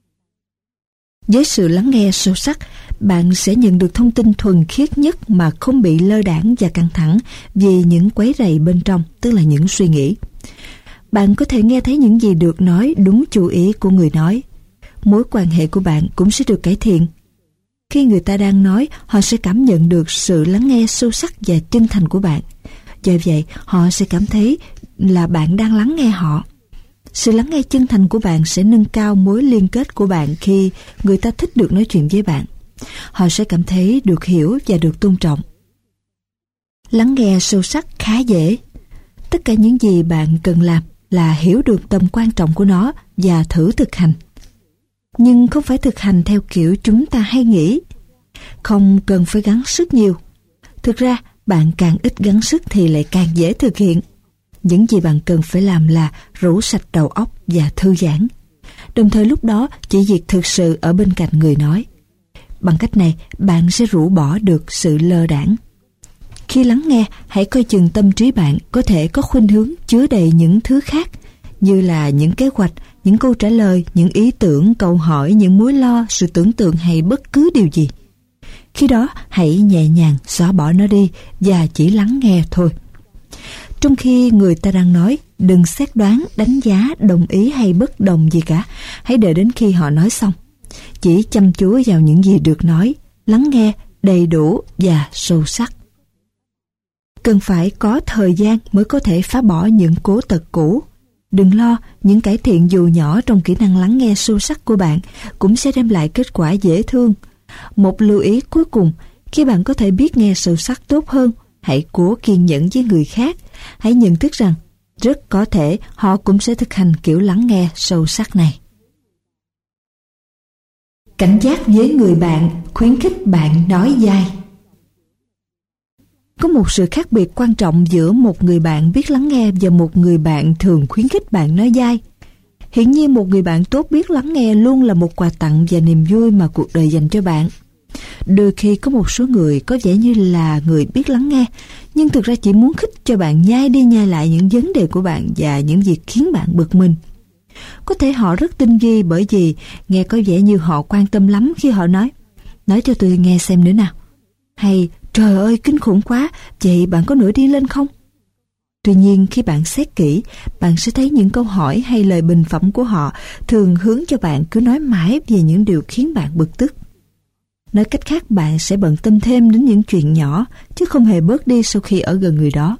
Với sự lắng nghe sâu sắc, bạn sẽ nhận được thông tin thuần khiết nhất mà không bị lơ đãng và căng thẳng vì những quấy rầy bên trong, tức là những suy nghĩ. Bạn có thể nghe thấy những gì được nói đúng chủ ý của người nói. Mối quan hệ của bạn cũng sẽ được cải thiện. Khi người ta đang nói, họ sẽ cảm nhận được sự lắng nghe sâu sắc và chân thành của bạn. Do vậy, họ sẽ cảm thấy là bạn đang lắng nghe họ. Sự lắng nghe chân thành của bạn sẽ nâng cao mối liên kết của bạn khi người ta thích được nói chuyện với bạn. Họ sẽ cảm thấy được hiểu và được tôn trọng. Lắng nghe sâu sắc khá dễ. Tất cả những gì bạn cần làm là hiểu được tầm quan trọng của nó và thử thực hành. Nhưng không phải thực hành theo kiểu chúng ta hay nghĩ. Không cần phải gắng sức nhiều. Thực ra, bạn càng ít gắng sức thì lại càng dễ thực hiện. Những gì bạn cần phải làm là rũ sạch đầu óc và thư giãn. Đồng thời lúc đó chỉ việc thực sự ở bên cạnh người nói. Bằng cách này, bạn sẽ rũ bỏ được sự lơ đãng. Khi lắng nghe, hãy coi chừng tâm trí bạn có thể có khuynh hướng chứa đầy những thứ khác, như là những kế hoạch, những câu trả lời, những ý tưởng, câu hỏi, những mối lo, sự tưởng tượng hay bất cứ điều gì. Khi đó, hãy nhẹ nhàng xóa bỏ nó đi và chỉ lắng nghe thôi. Trong khi người ta đang nói, đừng xét đoán, đánh giá, đồng ý hay bất đồng gì cả. Hãy đợi đến khi họ nói xong. Chỉ chăm chú vào những gì được nói, lắng nghe đầy đủ và sâu sắc. Cần phải có thời gian mới có thể phá bỏ những cố tật cũ. Đừng lo, những cải thiện dù nhỏ trong kỹ năng lắng nghe sâu sắc của bạn cũng sẽ đem lại kết quả dễ thương. Một lưu ý cuối cùng, khi bạn có thể biết nghe sâu sắc tốt hơn, hãy cố kiên nhẫn với người khác. Hãy nhận thức rằng rất có thể họ cũng sẽ thực hành kiểu lắng nghe sâu sắc này. Cảnh giác với người bạn khuyến khích bạn nói dai. Có một sự khác biệt quan trọng giữa một người bạn biết lắng nghe và một người bạn thường khuyến khích bạn nói dai. Hiển nhiên một người bạn tốt biết lắng nghe luôn là một quà tặng và niềm vui mà cuộc đời dành cho bạn. Đôi khi có một số người có vẻ như là người biết lắng nghe, nhưng thực ra chỉ muốn khích cho bạn nhai đi nhai lại những vấn đề của bạn và những việc khiến bạn bực mình. Có thể họ rất tinh vi bởi vì nghe có vẻ như họ quan tâm lắm khi họ nói Nói cho tôi nghe xem nữa nào. Hay trời ơi kinh khủng quá, vậy bạn có nổi điên lên không? Tuy nhiên khi bạn xét kỹ, bạn sẽ thấy những câu hỏi hay lời bình phẩm của họ thường hướng cho bạn cứ nói mãi về những điều khiến bạn bực tức. Nói cách khác, bạn sẽ bận tâm thêm đến những chuyện nhỏ, chứ không hề bớt đi sau khi ở gần người đó.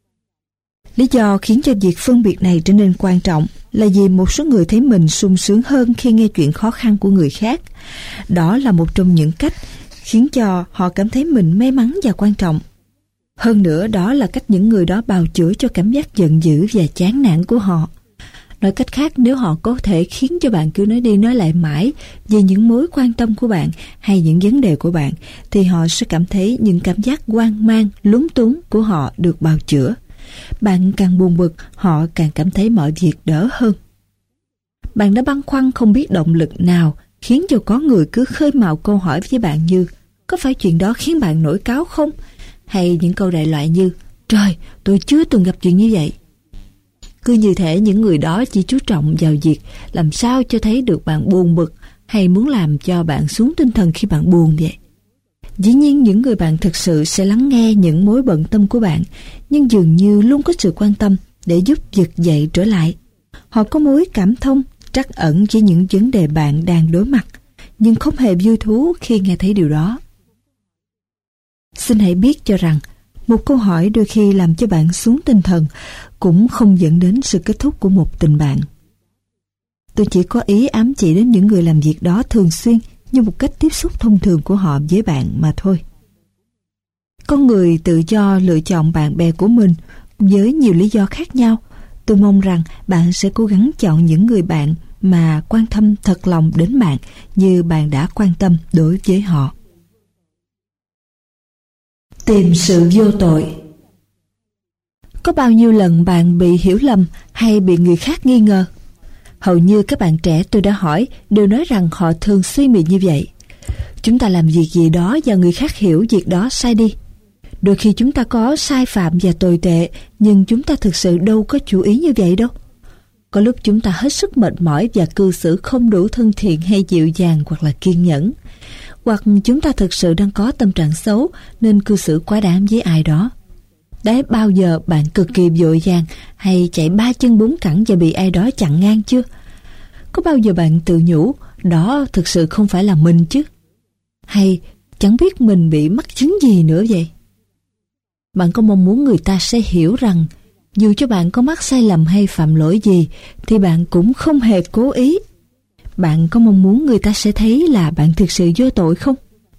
Lý do khiến cho việc phân biệt này trở nên quan trọng là vì một số người thấy mình sung sướng hơn khi nghe chuyện khó khăn của người khác. Đó là một trong những cách khiến cho họ cảm thấy mình may mắn và quan trọng. Hơn nữa, đó là cách những người đó bào chữa cho cảm giác giận dữ và chán nản của họ. Nói cách khác, nếu họ có thể khiến cho bạn cứ nói đi nói lại mãi về những mối quan tâm của bạn hay những vấn đề của bạn, thì họ sẽ cảm thấy những cảm giác hoang mang, lúng túng của họ được bào chữa. Bạn càng buồn bực, họ càng cảm thấy mọi việc đỡ hơn. Bạn đã băn khoăn không biết động lực nào khiến cho có người cứ khơi mào câu hỏi với bạn như có phải chuyện đó khiến bạn nổi cáu không? Hay những câu đại loại như trời, tôi chưa từng gặp chuyện như vậy. Cứ như thể những người đó chỉ chú trọng vào việc làm sao cho thấy được bạn buồn bực hay muốn làm cho bạn xuống tinh thần khi bạn buồn vậy. Dĩ nhiên những người bạn thực sự sẽ lắng nghe những mối bận tâm của bạn, nhưng dường như luôn có sự quan tâm để giúp vực dậy trở lại. Họ có mối cảm thông trắc ẩn với những vấn đề bạn đang đối mặt, nhưng không hề vui thú khi nghe thấy điều đó. Xin hãy biết cho rằng, một câu hỏi đôi khi làm cho bạn xuống tinh thần cũng không dẫn đến sự kết thúc của một tình bạn. Tôi chỉ có ý ám chỉ đến những người làm việc đó thường xuyên như một cách tiếp xúc thông thường của họ với bạn mà thôi. Con người tự do lựa chọn bạn bè của mình với nhiều lý do khác nhau. Tôi mong rằng bạn sẽ cố gắng chọn những người bạn mà quan tâm thật lòng đến bạn như bạn đã quan tâm đối với họ. Tìm sự vô tội. Có bao nhiêu lần bạn bị hiểu lầm hay bị người khác nghi ngờ? Hầu như các bạn trẻ tôi đã hỏi đều nói rằng họ thường xuyên bị như vậy. Chúng ta làm việc gì đó và người khác hiểu việc đó sai đi. Đôi khi chúng ta có sai phạm và tồi tệ, nhưng chúng ta thực sự đâu có chú ý như vậy đâu. Có lúc chúng ta hết sức mệt mỏi và cư xử không đủ thân thiện hay dịu dàng hoặc là kiên nhẫn. Hoặc chúng ta thực sự đang có tâm trạng xấu nên cư xử quá đáng với ai đó. Đã bao giờ bạn cực kỳ vội vàng hay chạy ba chân bốn cẳng và bị ai đó chặn ngang chưa? Có bao giờ bạn tự nhủ đó thực sự không phải là mình chứ? Hay chẳng biết mình bị mắc chứng gì nữa vậy? Bạn có mong muốn người ta sẽ hiểu rằng dù cho bạn có mắc sai lầm hay phạm lỗi gì thì bạn cũng không hề cố ý. Bạn có mong muốn người ta sẽ thấy là bạn thực sự vô tội không?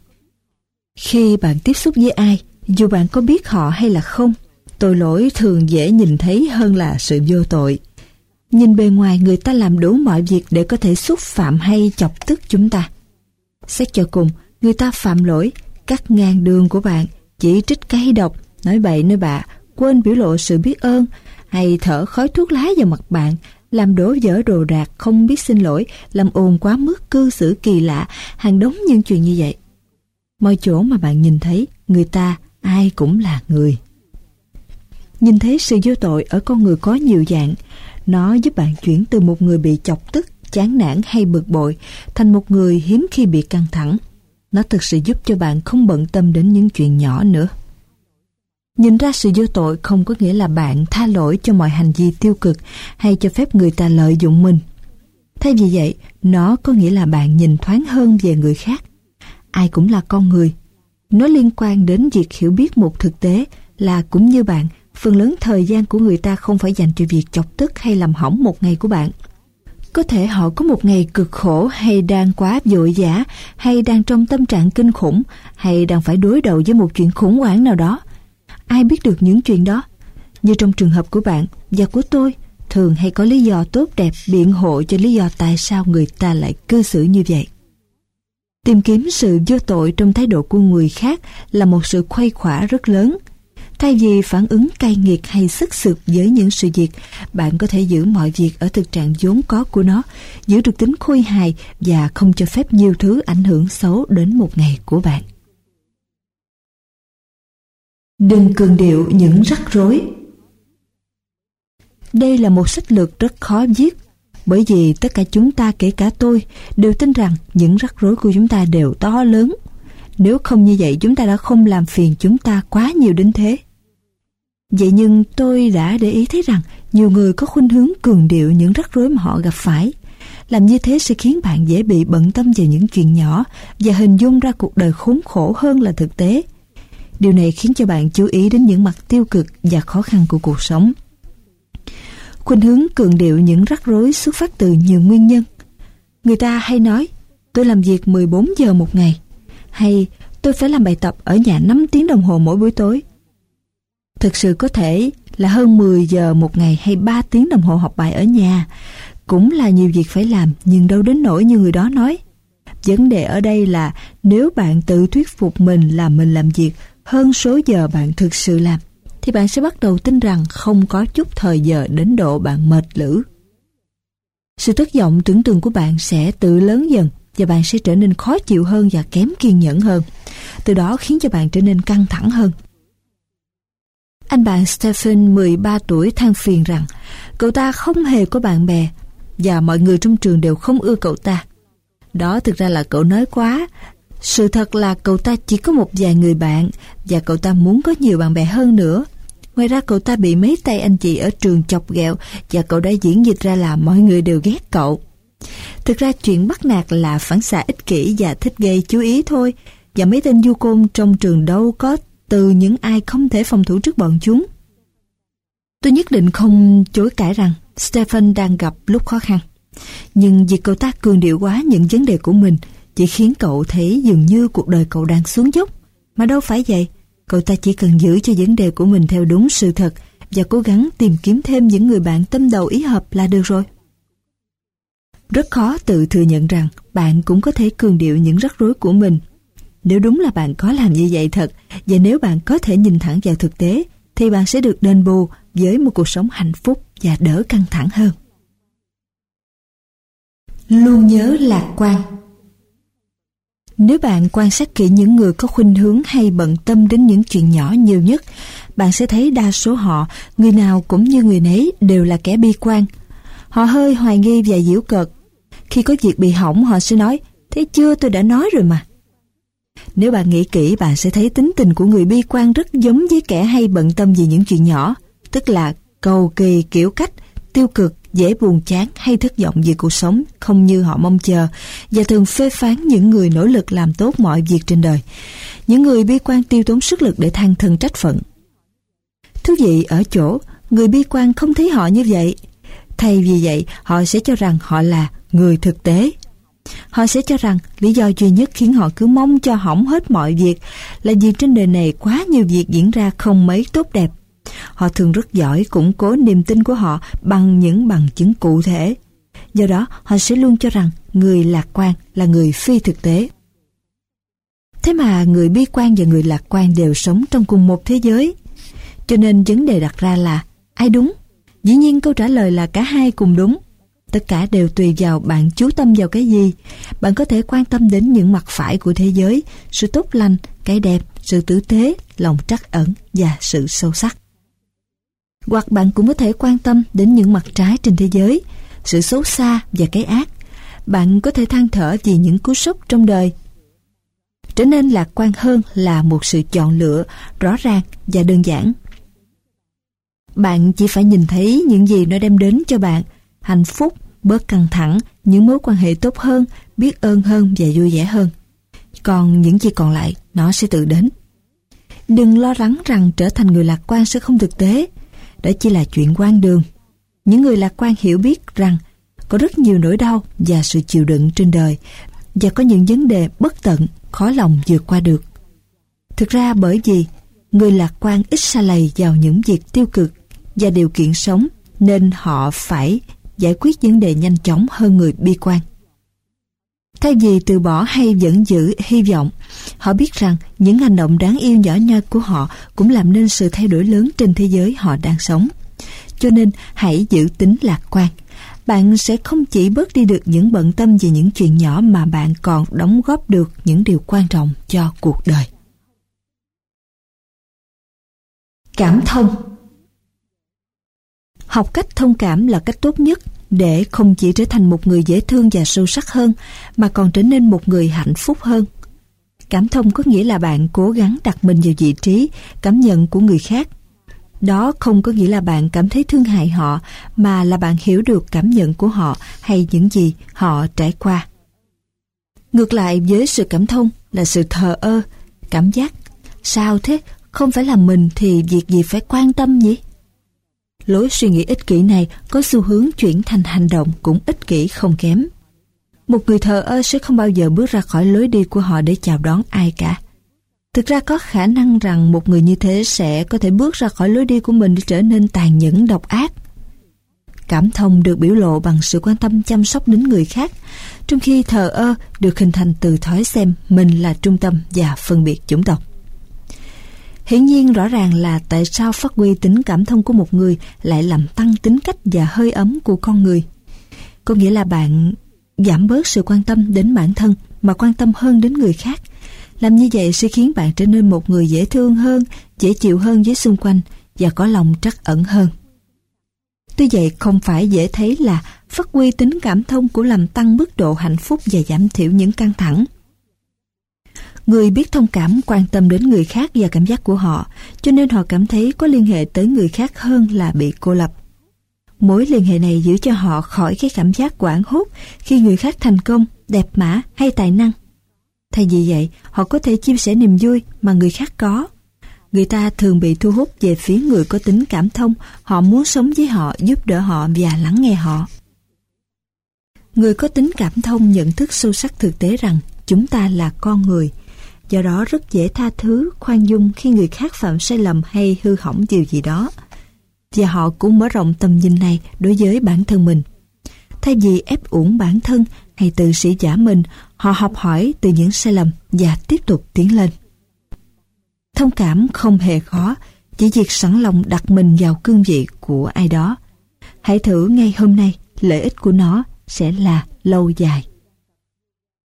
Khi bạn tiếp xúc với ai, dù bạn có biết họ hay là không, tội lỗi thường dễ nhìn thấy hơn là sự vô tội. Nhìn bề ngoài người ta làm đủ mọi việc để có thể xúc phạm hay chọc tức chúng ta. Xét cho cùng, người ta phạm lỗi, cắt ngang đường của bạn, chỉ trích cay độc, nói bậy nói bạ, quên biểu lộ sự biết ơn, hay thở khói thuốc lá vào mặt bạn, làm đổ vỡ đồ đạc, không biết xin lỗi, làm ồn quá mức, cư xử kỳ lạ, hàng đống những chuyện như vậy. Mọi chỗ mà bạn nhìn thấy, người ta ai cũng là người. Nhìn thấy sự vô tội ở con người có nhiều dạng, nó giúp bạn chuyển từ một người bị chọc tức, chán nản hay bực bội thành một người hiếm khi bị căng thẳng. Nó thực sự giúp cho bạn không bận tâm đến những chuyện nhỏ nữa. Nhìn ra sự vô tội không có nghĩa là bạn tha lỗi cho mọi hành vi tiêu cực hay cho phép người ta lợi dụng mình. Thay vì vậy, nó có nghĩa là bạn nhìn thoáng hơn về người khác. Ai cũng là con người. Nó liên quan đến việc hiểu biết một thực tế là cũng như bạn, phần lớn thời gian của người ta không phải dành cho việc chọc tức hay làm hỏng một ngày của bạn. Có thể họ có một ngày cực khổ, hay đang quá vội vã, hay đang trong tâm trạng kinh khủng, hay đang phải đối đầu với một chuyện khủng hoảng nào đó. Ai biết được những chuyện đó? Như trong trường hợp của bạn và của tôi, thường hay có lý do tốt đẹp biện hộ cho lý do tại sao người ta lại cư xử như vậy. Tìm kiếm sự vô tội trong thái độ của người khác là một sự khuây khỏa rất lớn. Thay vì phản ứng cay nghiệt hay sức sượt với những sự việc, bạn có thể giữ mọi việc ở thực trạng vốn có của nó, giữ được tính khôi hài và không cho phép nhiều thứ ảnh hưởng xấu đến một ngày của bạn. Đừng cường điệu những rắc rối. Đây là một sách lược rất khó viết, bởi vì tất cả chúng ta, kể cả tôi, đều tin rằng những rắc rối của chúng ta đều to lớn. Nếu không như vậy, chúng ta đã không làm phiền chúng ta quá nhiều đến thế. Vậy nhưng tôi đã để ý thấy rằng nhiều người có khuynh hướng cường điệu những rắc rối mà họ gặp phải. Làm như thế sẽ khiến bạn dễ bị bận tâm vào những chuyện nhỏ và hình dung ra cuộc đời khốn khổ hơn là thực tế. Điều này khiến cho bạn chú ý đến những mặt tiêu cực và khó khăn của cuộc sống. Khuynh hướng cường điệu những rắc rối xuất phát từ nhiều nguyên nhân. Người ta hay nói, tôi làm việc mười bốn giờ một ngày, hay tôi phải làm bài tập ở nhà năm tiếng đồng hồ mỗi buổi tối. Thực sự có thể là hơn mười giờ một ngày hay ba tiếng đồng hồ học bài ở nhà. Cũng là nhiều việc phải làm, nhưng đâu đến nỗi như người đó nói. Vấn đề ở đây là nếu bạn tự thuyết phục mình là mình làm việc hơn số giờ bạn thực sự làm, thì bạn sẽ bắt đầu tin rằng không có chút thời giờ đến độ bạn mệt lử. Sự thất vọng tưởng tượng của bạn sẽ tự lớn dần và bạn sẽ trở nên khó chịu hơn và kém kiên nhẫn hơn. Từ đó khiến cho bạn trở nên căng thẳng hơn. Anh bạn Stephen, mười ba tuổi, than phiền rằng cậu ta không hề có bạn bè và mọi người trong trường đều không ưa cậu ta. Đó thực ra là cậu nói quá. Sự thật là cậu ta chỉ có một vài người bạn và cậu ta muốn có nhiều bạn bè hơn nữa. Ngoài ra cậu ta bị mấy tay anh chị ở trường chọc ghẹo và cậu đã diễn dịch ra là mọi người đều ghét cậu. Thực ra chuyện bắt nạt là phản xạ ích kỷ và thích gây chú ý thôi, và mấy tên du côn trong trường đâu có từ những ai không thể phòng thủ trước bọn chúng. Tôi nhất định không chối cãi rằng Stephen đang gặp lúc khó khăn, nhưng việc cậu ta cường điệu quá những vấn đề của mình chỉ khiến cậu thấy dường như cuộc đời cậu đang xuống dốc, mà đâu phải vậy. Cậu ta chỉ cần giữ cho vấn đề của mình theo đúng sự thật và cố gắng tìm kiếm thêm những người bạn tâm đầu ý hợp là được rồi. Rất khó tự thừa nhận rằng bạn cũng có thể cường điệu những rắc rối của mình. Nếu đúng là bạn có làm như vậy thật, và nếu bạn có thể nhìn thẳng vào thực tế, thì bạn sẽ được đền bù với một cuộc sống hạnh phúc và đỡ căng thẳng hơn. Luôn nhớ lạc quan. Nếu bạn quan sát kỹ những người có khuynh hướng hay bận tâm đến những chuyện nhỏ nhiều nhất, bạn sẽ thấy đa số họ, người nào cũng như người nấy, đều là kẻ bi quan. Họ hơi hoài nghi và giễu cợt. Khi có việc bị hỏng, họ sẽ nói, thế chưa, tôi đã nói rồi mà. Nếu bạn nghĩ kỹ, bạn sẽ thấy tính tình của người bi quan rất giống với kẻ hay bận tâm vì những chuyện nhỏ, tức là cầu kỳ, kiểu cách, tiêu cực, dễ buồn chán hay thất vọng về cuộc sống không như họ mong chờ, và thường phê phán những người nỗ lực làm tốt mọi việc trên đời. Những người bi quan tiêu tốn sức lực để than thân trách phận. Thú vị ở chỗ, người bi quan không thấy họ như vậy. Thay vì vậy, họ sẽ cho rằng họ là người thực tế. Họ sẽ cho rằng lý do duy nhất khiến họ cứ mong cho hỏng hết mọi việc là vì trên đời này quá nhiều việc diễn ra không mấy tốt đẹp. Họ thường rất giỏi củng cố niềm tin của họ bằng những bằng chứng cụ thể. Do đó, họ sẽ luôn cho rằng người lạc quan là người phi thực tế. Thế mà người bi quan và người lạc quan đều sống trong cùng một thế giới. Cho nên vấn đề đặt ra là ai đúng? Dĩ nhiên câu trả lời là cả hai cùng đúng. Tất cả đều tùy vào bạn chú tâm vào cái gì. Bạn có thể quan tâm đến những mặt phải của thế giới, sự tốt lành, cái đẹp, sự tử tế, lòng trắc ẩn và sự sâu sắc. Hoặc bạn cũng có thể quan tâm đến những mặt trái trên thế giới, sự xấu xa và cái ác. Bạn có thể than thở vì những cú sốc trong đời. Trở nên lạc quan hơn là một sự chọn lựa rõ ràng và đơn giản. Bạn chỉ phải nhìn thấy những gì nó đem đến cho bạn: hạnh phúc, bớt căng thẳng, những mối quan hệ tốt hơn, biết ơn hơn và vui vẻ hơn. Còn những gì còn lại, nó sẽ tự đến. Đừng lo lắng rằng trở thành người lạc quan sẽ không thực tế. Đó chỉ là chuyện hoang đường. Những người lạc quan hiểu biết rằng có rất nhiều nỗi đau và sự chịu đựng trên đời, và có những vấn đề bất tận, khó lòng vượt qua được. Thực ra bởi vì người lạc quan ít sa lầy vào những việc tiêu cực và điều kiện sống, nên họ phải giải quyết vấn đề nhanh chóng hơn người bi quan. Thay vì từ bỏ hay vẫn giữ hy vọng, họ biết rằng những hành động đáng yêu nhỏ nhoi của họ cũng làm nên sự thay đổi lớn trên thế giới họ đang sống. Cho nên hãy giữ tính lạc quan. Bạn sẽ không chỉ bớt đi được những bận tâm về những chuyện nhỏ mà bạn còn đóng góp được những điều quan trọng cho cuộc đời. Cảm thông. Học cách thông cảm là cách tốt nhất để không chỉ trở thành một người dễ thương và sâu sắc hơn, mà còn trở nên một người hạnh phúc hơn. Cảm thông có nghĩa là bạn cố gắng đặt mình vào vị trí, cảm nhận của người khác. Đó không có nghĩa là bạn cảm thấy thương hại họ, mà là bạn hiểu được cảm nhận của họ hay những gì họ trải qua. Ngược lại với sự cảm thông là sự thờ ơ, cảm giác sao thế, không phải là mình thì việc gì phải quan tâm nhỉ? Lối suy nghĩ ích kỷ này có xu hướng chuyển thành hành động cũng ích kỷ không kém. Một người thờ ơ sẽ không bao giờ bước ra khỏi lối đi của họ để chào đón ai cả. Thực ra có khả năng rằng một người như thế sẽ có thể bước ra khỏi lối đi của mình để trở nên tàn nhẫn độc ác. Cảm thông được biểu lộ bằng sự quan tâm chăm sóc đến người khác, trong khi thờ ơ được hình thành từ thói xem mình là trung tâm và phân biệt chủng tộc. Hiển nhiên rõ ràng là tại sao phát huy tính cảm thông của một người lại làm tăng tính cách và hơi ấm của con người. Có nghĩa là bạn giảm bớt sự quan tâm đến bản thân mà quan tâm hơn đến người khác. Làm như vậy sẽ khiến bạn trở nên một người dễ thương hơn, dễ chịu hơn với xung quanh và có lòng trắc ẩn hơn. Tuy vậy không phải dễ thấy là phát huy tính cảm thông cũng làm tăng mức độ hạnh phúc và giảm thiểu những căng thẳng. Người biết thông cảm quan tâm đến người khác và cảm giác của họ, cho nên họ cảm thấy có liên hệ tới người khác hơn là bị cô lập. Mối liên hệ này giữ cho họ khỏi cái cảm giác hoảng hốt khi người khác thành công, đẹp mã hay tài năng. Thay vì vậy, họ có thể chia sẻ niềm vui mà người khác có. Người ta thường bị thu hút về phía người có tính cảm thông, họ muốn sống với họ, giúp đỡ họ và lắng nghe họ. Người có tính cảm thông nhận thức sâu sắc thực tế rằng chúng ta là con người, do đó rất dễ tha thứ, khoan dung khi người khác phạm sai lầm hay hư hỏng điều gì đó. Và họ cũng mở rộng tầm nhìn này đối với bản thân mình. Thay vì ép uổng bản thân hay tự sĩ giả mình, họ học hỏi từ những sai lầm và tiếp tục tiến lên. Thông cảm không hề khó, chỉ việc sẵn lòng đặt mình vào cương vị của ai đó. Hãy thử ngay hôm nay, lợi ích của nó sẽ là lâu dài.